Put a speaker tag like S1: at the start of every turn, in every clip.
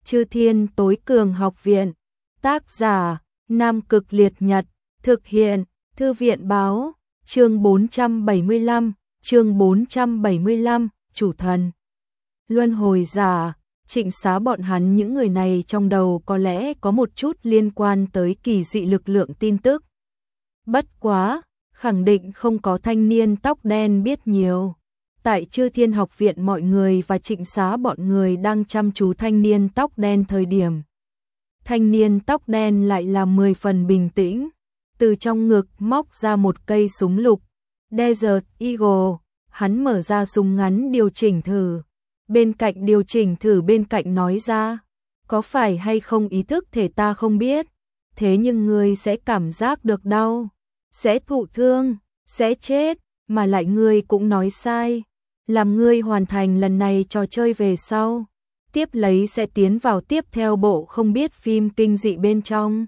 S1: Chư Thiên Tối Cường Học Viện. Tác giả: Nam Cực Liệt Nhật. Thực hiện: Thư viện báo. Chương 475, Chủ Thần. Luân hồi giả, Trịnh Xá bọn hắn những người này trong đầu có lẽ có một chút liên quan tới kỳ dị lực lượng tin tức. Bất quá, khẳng định không có thanh niên tóc đen biết nhiều. Tại Chư Thiên Học Viện mọi người và Trịnh Xá bọn người đang chăm chú thanh niên tóc đen thời điểm. Thanh niên tóc đen lại là 10 phần bình tĩnh, từ trong ngực móc ra một cây súng lục, Desert Eagle, hắn mở ra súng ngắn điều chỉnh thử. Bên cạnh điều chỉnh thử bên cạnh nói ra, có phải hay không ý thức thể ta không biết, thế nhưng ngươi sẽ cảm giác được đau, sẽ thụ thương, sẽ chết, mà lại ngươi cũng nói sai. Làm ngươi hoàn thành lần này trò chơi về sau, tiếp lấy sẽ tiến vào tiếp theo bộ không biết phim kinh dị bên trong.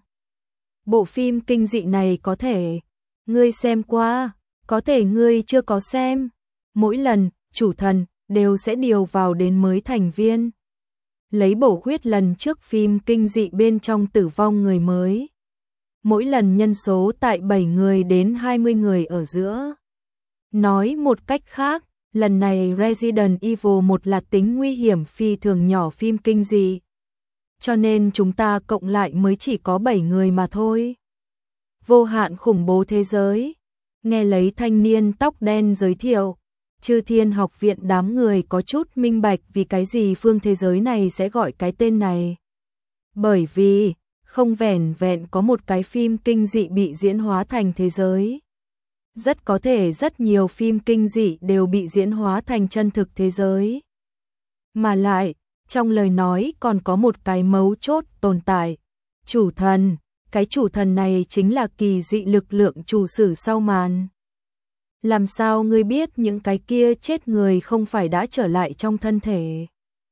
S1: Bộ phim kinh dị này có thể ngươi xem qua, có thể ngươi chưa có xem. Mỗi lần, chủ thần đều sẽ điều vào đến mới thành viên. Lấy bổ khuyết lần trước phim kinh dị bên trong tử vong người mới. Mỗi lần nhân số tại 7 người đến 20 người ở giữa. Nói một cách khác, lần này Resident Evil 1 là tính nguy hiểm phi thường nhỏ phim kinh dị. Cho nên chúng ta cộng lại mới chỉ có 7 người mà thôi. Vô hạn khủng bố thế giới. Nghe lấy thanh niên tóc đen giới thiệu, Chư Thiên Học Viện đám người có chút minh bạch vì cái gì phương thế giới này sẽ gọi cái tên này. Bởi vì, không vẻn vẹn có một cái phim kinh dị bị diễn hóa thành thế giới. Rất có thể rất nhiều phim kinh dị đều bị diễn hóa thành chân thực thế giới. Mà lại, trong lời nói còn có một cái mấu chốt tồn tại. Chủ thần, cái chủ thần này chính là kỳ dị lực lượng chủ sử sau màn. Làm sao ngươi biết những cái kia chết người không phải đã trở lại trong thân thể?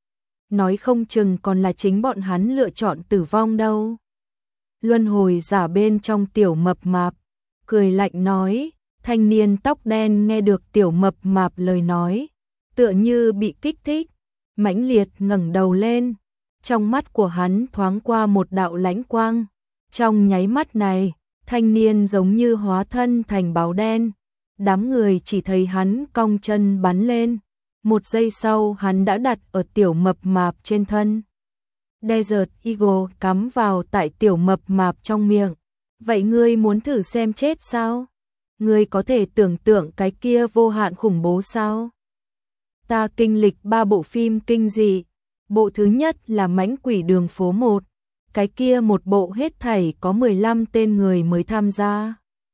S1: Nói không chừng còn là chính bọn hắn lựa chọn tử vong đâu. Luân hồi giả bên trong tiểu mập mạp, cười lạnh nói, thanh niên tóc đen nghe được tiểu mập mạp lời nói, tựa như bị kích thích, mãnh liệt ngẩng đầu lên, trong mắt của hắn thoáng qua một đạo lãnh quang. Trong nháy mắt này, thanh niên giống như hóa thân thành báo đen. Đám người chỉ thấy hắn cong chân bắn lên, một giây sau hắn đã đặt ở tiểu mập mạp trên thân. Desert Eagle cắm vào tại tiểu mập mạp trong miệng. Vậy ngươi muốn thử xem chết sao? Ngươi có thể tưởng tượng cái kia vô hạn khủng bố sao? Ta kinh lịch 3 bộ phim kinh dị. Bộ thứ nhất là Mãnh Quỷ Đường Phố 1. Cái kia một bộ hết thảy có 15 tên người mới tham gia.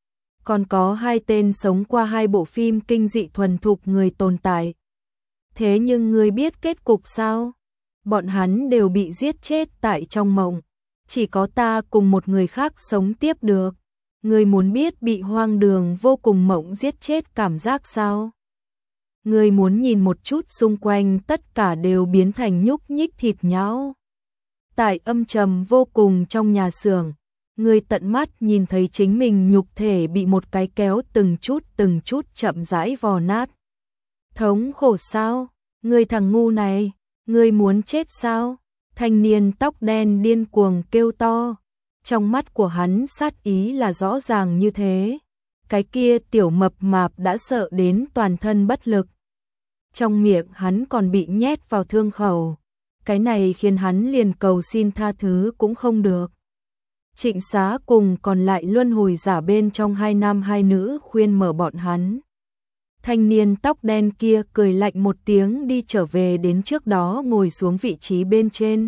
S1: Còn có 2 tên sống qua 2 bộ phim kinh dị thuần thục người tồn tại. Thế nhưng ngươi biết kết cục sao? Bọn hắn đều bị giết chết tại trong mộng. Chỉ có ta cùng một người khác sống tiếp được. Ngươi muốn biết bị hoang đường vô cùng mộng giết chết cảm giác sao? Ngươi muốn nhìn một chút xung quanh tất cả đều biến thành nhúc nhích thịt nhão. Tại âm trầm vô cùng trong nhà xưởng, ngươi tận mắt nhìn thấy chính mình nhục thể bị một cái kéo từng chút chậm rãi vò nát. Thống khổ sao? Ngươi thằng ngu này, ngươi muốn chết sao? Thanh niên tóc đen điên cuồng kêu to. Trong mắt của hắn sát ý là rõ ràng như thế. Cái kia tiểu mập mạp đã sợ đến toàn thân bất lực. Trong miệng hắn còn bị nhét vào thương khẩu. Cái này khiến hắn liền cầu xin tha thứ cũng không được. Trịnh Xá cùng còn lại luân hồi giả bên trong 2 nam 2 nữ khuyên mở bọn hắn. Thanh niên tóc đen kia cười lạnh một tiếng đi trở về đến trước đó ngồi xuống vị trí bên trên.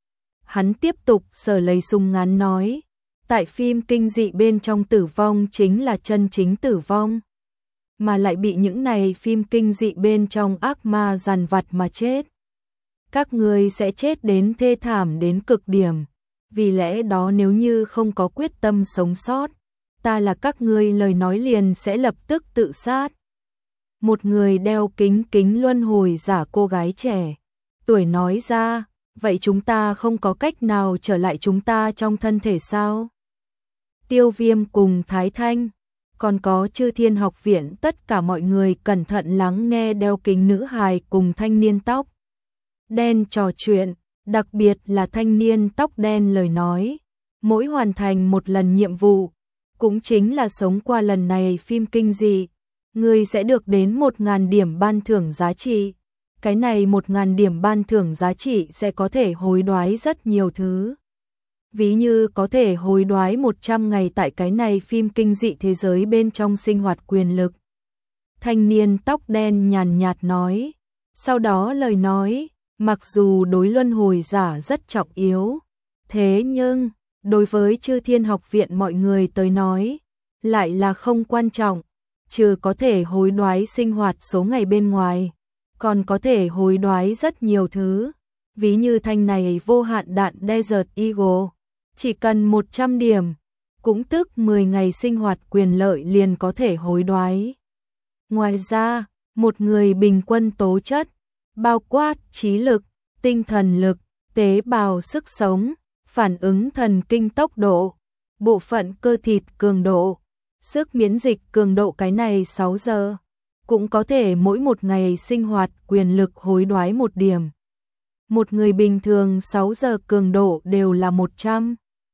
S1: Hắn tiếp tục sờ lấy súng ngắn nói, tại phim kinh dị bên trong tử vong chính là chân chính tử vong. Mà lại bị những này phim kinh dị bên trong ác ma dằn vặt mà chết. Các ngươi sẽ chết đến thê thảm đến cực điểm. Vì lẽ đó nếu như không có quyết tâm sống sót, ta là các ngươi lời nói liền sẽ lập tức tự sát. Một người đeo kính kính luân hồi giả cô gái trẻ, tuổi nói ra, vậy chúng ta không có cách nào trở lại chúng ta trong thân thể sao? Tiêu Viêm cùng Thái Thanh, còn có Chư Thiên Học Viện tất cả mọi người cẩn thận lắng nghe đeo kính nữ hài cùng thanh niên tóc đen trò chuyện. Đặc biệt là thanh niên tóc đen lời nói, mỗi hoàn thành một lần nhiệm vụ, cũng chính là sống qua lần này phim kinh dị, ngươi sẽ được đến 1.000 điểm ban thưởng giá trị. Cái này 1.000 điểm ban thưởng giá trị sẽ có thể hối đoái rất nhiều thứ. Ví như có thể hối đoái 100 ngày tại cái này phim kinh dị thế giới bên trong sinh hoạt quyền lực. Thanh niên tóc đen nhàn nhạt nói. Sau đó lời nói, mặc dù đối luân hồi giả rất trọng yếu, thế nhưng, đối với Chư Thiên Học Viện mọi người tới nói, lại là không quan trọng, trừ có thể hối đoái sinh hoạt số ngày bên ngoài, còn có thể hối đoái rất nhiều thứ, ví như thanh này vô hạn đạn Desert Eagle, chỉ cần 100 điểm, cũng tức 10 ngày sinh hoạt quyền lợi liền có thể hối đoái. Ngoài ra, một người bình quân tố chất, bao quát trí lực, tinh thần lực, tế bào sức sống, phản ứng thần kinh tốc độ, bộ phận cơ thịt cường độ, sức miễn dịch cường độ cái này 6 giờ, cũng có thể mỗi một ngày sinh hoạt quyền lực hối đoái 1 điểm. Một người bình thường 6 giờ cường độ đều là 100.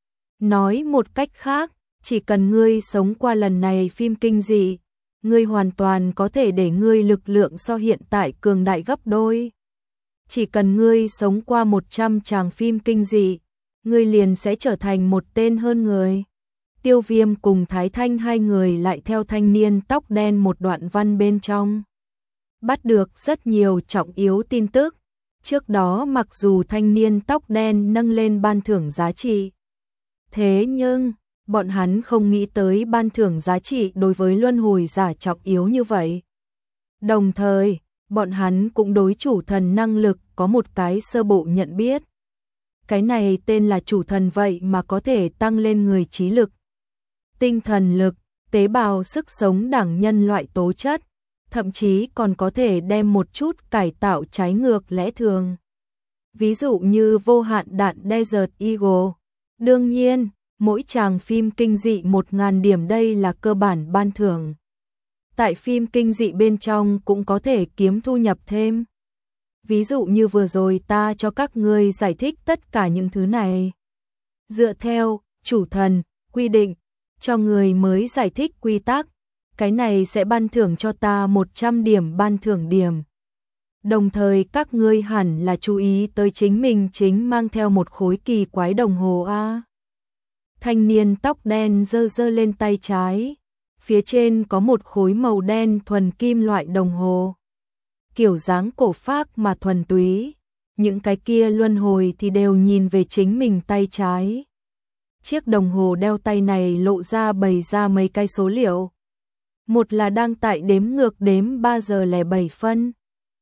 S1: Nói một cách khác, chỉ cần ngươi sống qua lần này phim kinh dị, ngươi hoàn toàn có thể để ngươi lực lượng so hiện tại cường đại gấp đôi. Chỉ cần ngươi sống qua 100 tràng phim kinh dị, ngươi liền sẽ trở thành một tên hơn người. Tiêu Viêm cùng Thái Thanh hai người lại theo thanh niên tóc đen một đoạn văn bên trong. Bắt được rất nhiều trọng yếu tin tức. Trước đó mặc dù thanh niên tóc đen nâng lên ban thưởng giá trị, thế nhưng, bọn hắn không nghĩ tới ban thưởng giá trị đối với luân hồi giả trọng yếu như vậy. Đồng thời, bọn hắn cũng đối chủ thần năng lực có một cái sơ bộ nhận biết. Cái này tên là chủ thần vậy mà có thể tăng lên người trí lực, tinh thần lực, tế bào sức sống đẳng nhân loại tố chất, thậm chí còn có thể đem một chút cải tạo trái ngược lẽ thường. Ví dụ như vô hạn đạn Desert Eagle. Đương nhiên, mỗi tràng phim kinh dị 1.000 điểm đây là cơ bản ban thưởng. Tại phim kinh dị bên trong cũng có thể kiếm thu nhập thêm. Ví dụ như vừa rồi ta cho các ngươi giải thích tất cả những thứ này. Dựa theo chủ thần quy định, cho người mới giải thích quy tắc, cái này sẽ ban thưởng cho ta 100 điểm ban thưởng điểm. Đồng thời các ngươi hẳn là chú ý tới chính mình chính mang theo một khối kỳ quái đồng hồ a. Thanh niên tóc đen giơ giơ lên tay trái, phía trên có một khối màu đen thuần kim loại đồng hồ. Kiểu dáng cổ phác mà thuần túy, những cái kia luân hồi thì đều nhìn về chính mình tay trái. Chiếc đồng hồ đeo tay này lộ ra bày ra mấy cái số liệu. Một là đang tại đếm ngược đếm 3 giờ 07 phân.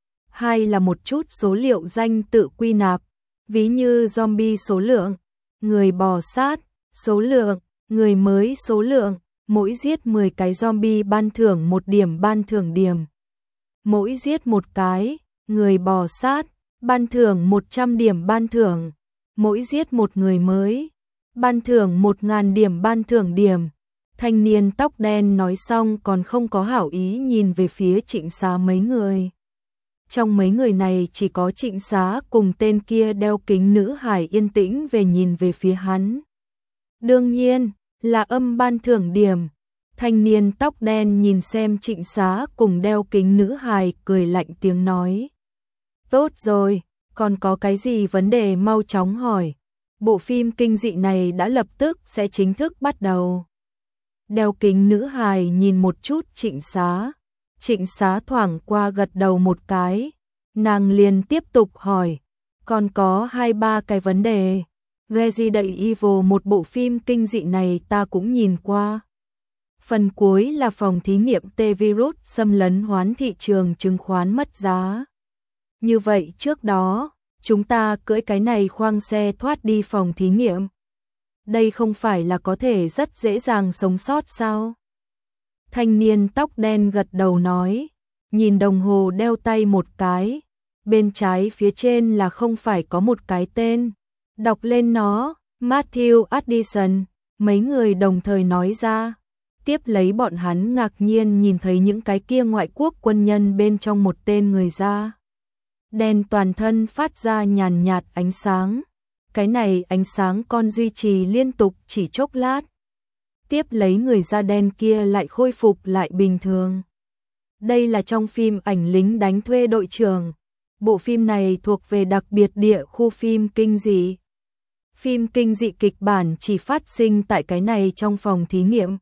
S1: Hai là một chút số liệu danh tự quy nạp, ví như zombie số lượng, người bò sát, số lượng, người mới số lượng, mỗi giết 10 cái zombie ban thưởng 1 điểm ban thưởng điểm. Mỗi giết một cái, người bò sát, ban thưởng 100 điểm ban thưởng. Mỗi giết một người mới, ban thưởng 1.000 điểm ban thưởng điểm. Thanh niên tóc đen nói xong còn không có hảo ý nhìn về phía Trịnh Xá mấy người. Trong mấy người này chỉ có Trịnh Xá cùng tên kia đeo kính nữ hải yên tĩnh về nhìn về phía hắn. Đương nhiên, là âm ban thưởng điểm. Thanh niên tóc đen nhìn xem Trịnh Xá cùng đeo kính nữ hài cười lạnh tiếng nói. Tốt rồi, còn có cái gì vấn đề mau chóng hỏi. Bộ phim kinh dị này đã lập tức sẽ chính thức bắt đầu. Đeo kính nữ hài nhìn một chút Trịnh Xá. Trịnh Xá thoảng qua gật đầu một cái. Nàng liền tiếp tục hỏi. Còn có 2-3 cái vấn đề. Resident Evil một bộ phim kinh dị này ta cũng nhìn qua. Phần cuối là phòng thí nghiệm T-virus xâm lấn hoán thị trường chứng khoán mất giá. Như vậy trước đó, chúng ta cưỡi cái này khoang xe thoát đi phòng thí nghiệm. Đây không phải là có thể rất dễ dàng sống sót sao? Thanh niên tóc đen gật đầu nói, nhìn đồng hồ đeo tay một cái, bên trái phía trên là không phải có một cái tên. Đọc lên nó, Matthew Addison, mấy người đồng thời nói ra. Tiếp lấy bọn hắn ngạc nhiên nhìn thấy những cái kia ngoại quốc quân nhân bên trong một tên người ra. đèn toàn thân phát ra nhàn nhạt ánh sáng. Cái này ánh sáng còn duy trì liên tục chỉ chốc lát. Tiếp lấy người da đen kia lại khôi phục lại bình thường. Đây là trong phim Ảnh lính đánh thuê đội trưởng. Bộ phim này thuộc về đặc biệt địa khu phim kinh dị. Phim kinh dị kịch bản chỉ phát sinh tại cái này trong phòng thí nghiệm.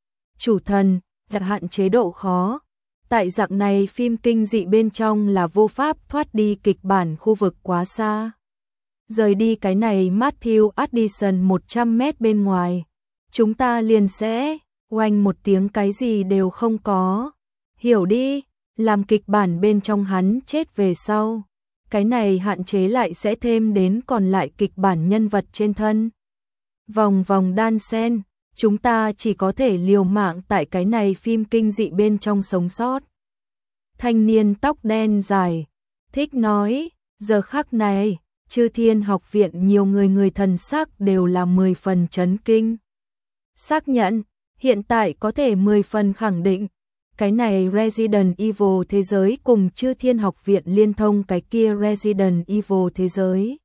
S1: Chủ thần, hạn chế độ khó. Tại dạng này phim kinh dị bên trong là vô pháp thoát đi kịch bản khu vực quá xa. Rời đi cái này Matthew Addison 100 mét bên ngoài. Chúng ta liền sẽ oanh một tiếng cái gì đều không có. Hiểu đi, làm kịch bản bên trong hắn chết về sau. Cái này hạn chế lại sẽ thêm đến còn lại kịch bản nhân vật trên thân. Vòng vòng đan xen, chúng ta chỉ có thể liều mạng tại cái này phim kinh dị bên trong sống sót. Thanh niên tóc đen dài, thích nói, giờ khắc này, Chư Thiên Học viện nhiều người thần sắc đều là 10 phần chấn kinh. Xác nhận, hiện tại có thể 10 phần khẳng định, cái này Resident Evil thế giới cùng Chư Thiên Học viện liên thông cái kia Resident Evil thế giới.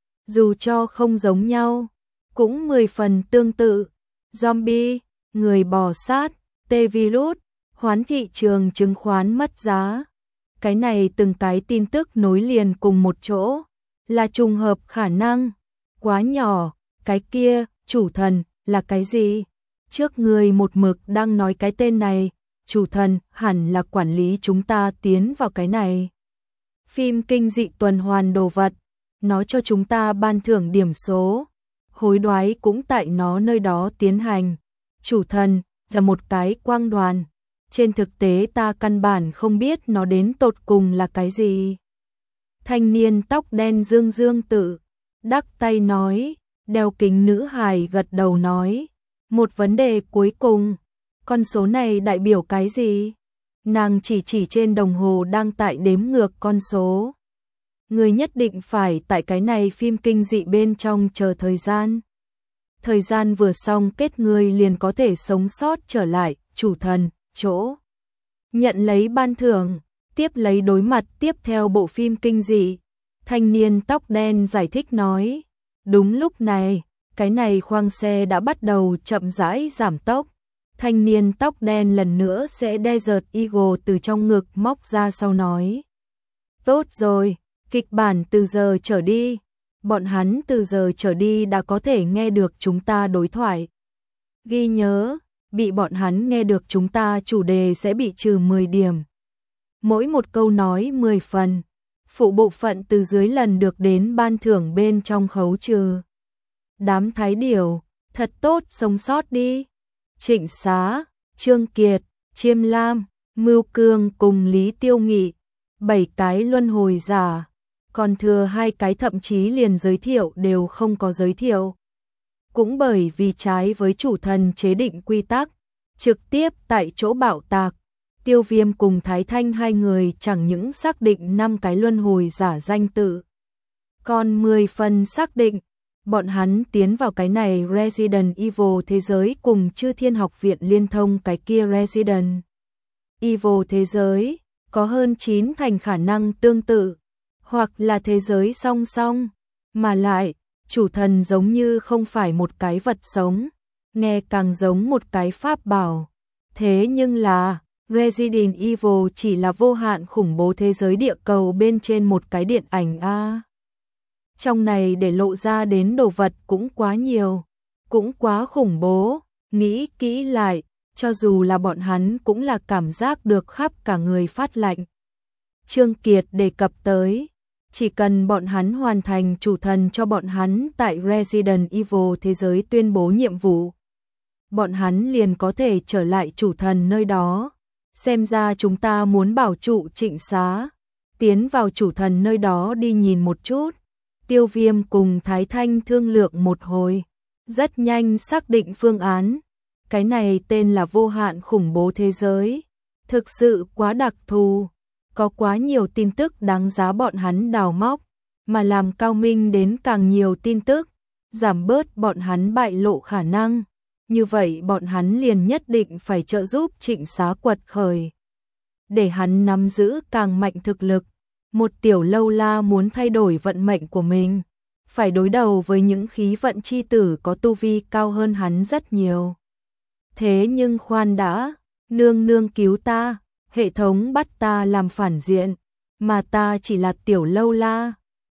S1: Dù cho không giống nhau, cũng 10 phần tương tự. Zombie, người bò sát, T-virus, hoán thị trường chứng khoán mất giá. Cái này từng cái tin tức nối liền cùng một chỗ, là trùng hợp khả năng. Quá nhỏ, cái kia, chủ thần, là cái gì? Trước người một mực đang nói cái tên này, chủ thần hẳn là quản lý chúng ta tiến vào cái này. Phim kinh dị tuần hoàn đồ vật, nó cho chúng ta ban thưởng điểm số. Hối đoái cũng tại nó nơi đó tiến hành. Chủ thần là một cái quang đoàn. Trên thực tế ta căn bản không biết nó đến tột cùng là cái gì. Thanh niên tóc đen dương dương tự đắc tay nói, đeo kính nữ hài gật đầu nói. Một vấn đề cuối cùng, con số này đại biểu cái gì? Nàng chỉ trên đồng hồ đang tại đếm ngược con số. Người nhất định phải tại cái này phim kinh dị bên trong chờ thời gian. Thời gian vừa xong kết người liền có thể sống sót trở lại, chủ thần, chỗ. Nhận lấy ban thưởng, tiếp lấy đối mặt tiếp theo bộ phim kinh dị. Thanh niên tóc đen giải thích nói. Đúng lúc này, cái này khoang xe đã bắt đầu chậm rãi giảm tốc. Thanh niên tóc đen lần nữa sẽ Desert Eagle từ trong ngực móc ra sau nói. Tốt rồi, kịch bản từ giờ trở đi. Bọn hắn từ giờ trở đi đã có thể nghe được chúng ta đối thoại. Ghi nhớ, bị bọn hắn nghe được chúng ta chủ đề sẽ bị trừ 10 điểm. Mỗi một câu nói 10 phần. Phụ bộ phận từ dưới lần được đến ban thưởng bên trong khấu trừ. Đám thái điểu, thật tốt sống sót đi. Trịnh Xá, Trương Kiệt, Chiêm Lam, Mưu Cương cùng Lý Tiêu Nghị, 7 cái luân hồi giả, còn thừa 2 cái thậm chí liền giới thiệu đều không có giới thiệu. Cũng bởi vì trái với chủ thần chế định quy tắc, trực tiếp tại chỗ bạo tạc, Tiêu Viêm cùng Thái Thanh hai người chẳng những xác định 5 cái luân hồi giả danh tự, còn 10 phần xác định bọn hắn tiến vào cái này Resident Evil thế giới cùng Chư Thiên Học viện liên thông cái kia Resident Evil thế giới, có hơn 9 thành khả năng tương tự, hoặc là thế giới song song, mà lại, chủ thần giống như không phải một cái vật sống, nghe càng giống một cái pháp bảo. Thế nhưng là, Resident Evil chỉ là vô hạn khủng bố thế giới địa cầu bên trên một cái điện ảnh a. Trong này để lộ ra đến đồ vật cũng quá nhiều, cũng quá khủng bố, nghĩ kỹ lại, cho dù là bọn hắn cũng là cảm giác được khắp cả người phát lạnh. Trương Kiệt đề cập tới, chỉ cần bọn hắn hoàn thành chủ thần cho bọn hắn tại Resident Evil thế giới tuyên bố nhiệm vụ, bọn hắn liền có thể trở lại chủ thần nơi đó. Xem ra chúng ta muốn bảo trụ Trịnh Xá, tiến vào chủ thần nơi đó đi nhìn một chút. Tiêu Viêm cùng Thái Thanh thương lượng một hồi, rất nhanh xác định phương án. Cái này tên là vô hạn khủng bố thế giới, thực sự quá đặc thù, có quá nhiều tin tức đáng giá bọn hắn đào móc, mà làm cao minh đến càng nhiều tin tức, giảm bớt bọn hắn bại lộ khả năng. Như vậy bọn hắn liền nhất định phải trợ giúp Trịnh Xá quật khởi, để hắn nắm giữ càng mạnh thực lực. Một tiểu lâu la muốn thay đổi vận mệnh của mình, phải đối đầu với những khí vận chi tử có tu vi cao hơn hắn rất nhiều. Thế nhưng khoan đã, nương nương cứu ta, hệ thống bắt ta làm phản diện, mà ta chỉ là tiểu lâu la.